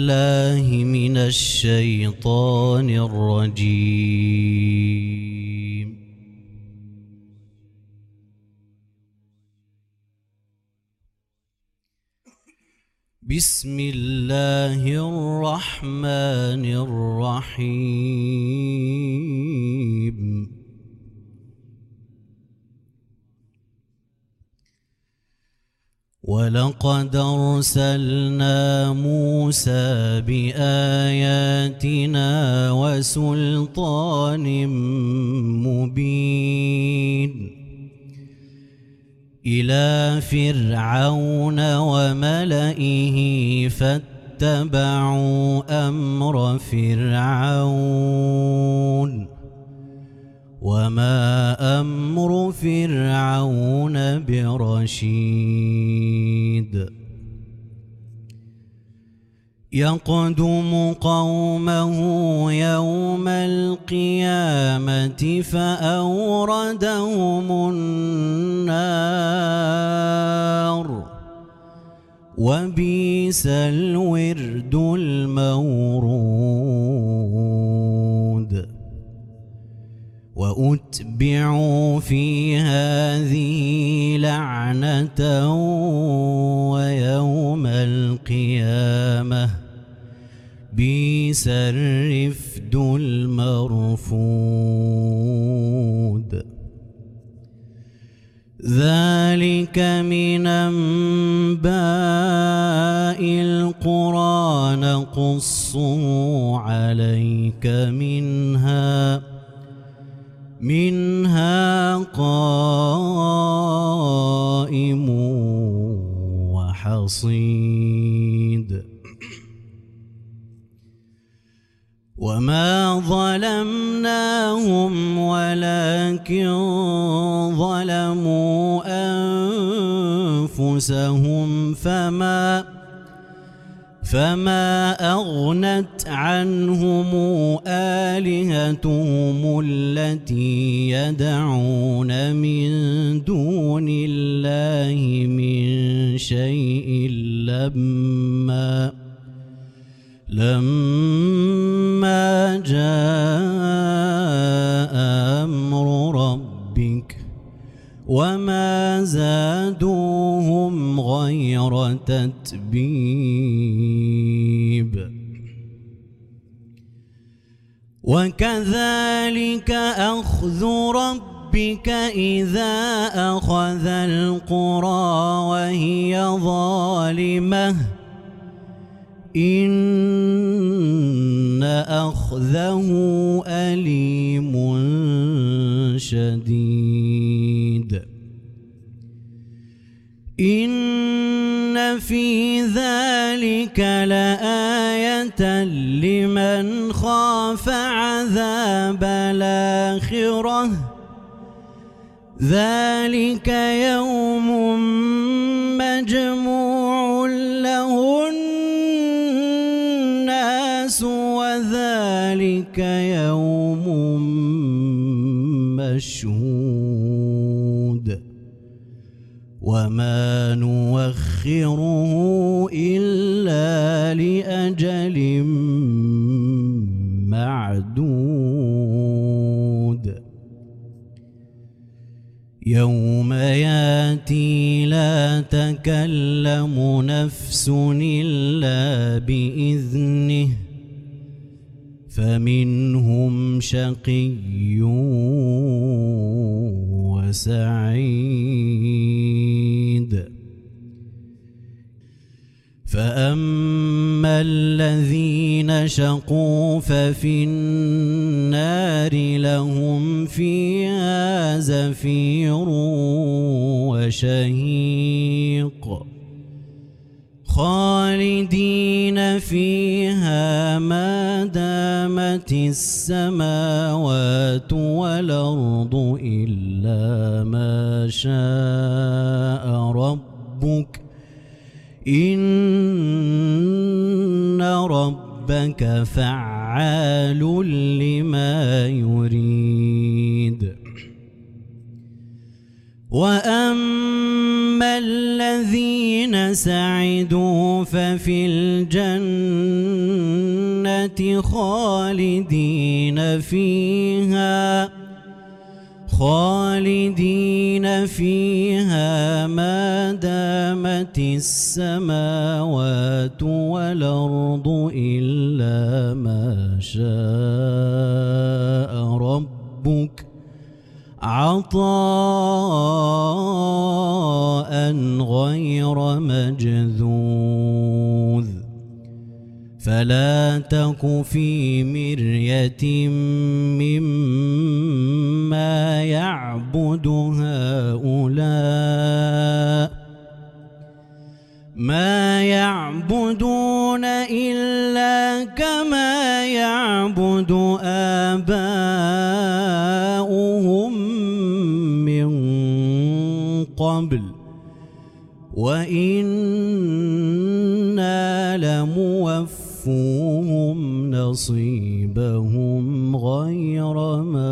بالله من الشيطان الرجيم. بسم الله الرحمن الرحيم. ولقد أرسلنا موسى بآياتنا وسلطان مبين إلى فرعون وملئه فاتبعوا أمر فرعون وما أمر فرعون برشيد. يقدم قومه يوم القيامة فأوردهم النار وبئس الورد المورود. وأتبعوا في هذه لعنة ويوم القيامة بئس الرفد المرفود. ذلك من أنباء القرى نقصه عليك منها قائم وحصيد. وما ظلمناهم ولكن ظلموا أنفسهم فما أغنت عنهم آلهتهم التي يدعون من دون الله من شيء لما جاء أمر ربك وما زادوهم غير تتبيب. وكذلك أخذ ربك إذا أخذ القرى وهي ظالمة إن أخذه أليم شديد. إن في ذلك لآية لمن خاف عذاب الآخرة. ذلك يوم مجموع له الناس وذلك يوم مشهود وما نوخره إلا لأجل معدود. يوم ياتي لا تكلم نفس إلا بإذنه فمنهم شقي وسعيد. فأما الذين شقوا ففي النار لهم فيها زفير وشهيق خالدين فيها ما دامت السماوات والأرض إلا ما شاء ربك إن ربك فعال لما يريد. وأما الذين سعدوا ففي الجنة خالدين فيها ما دامت السماوات والأرض إلا ما شاء ربك عطاء غير مجذوذ فلا تك في مرية مما يعبد هؤلاء ما يعبدون إلا كما يعبد آباؤهم من قبل وإنا لموفوهم نصيبهم غير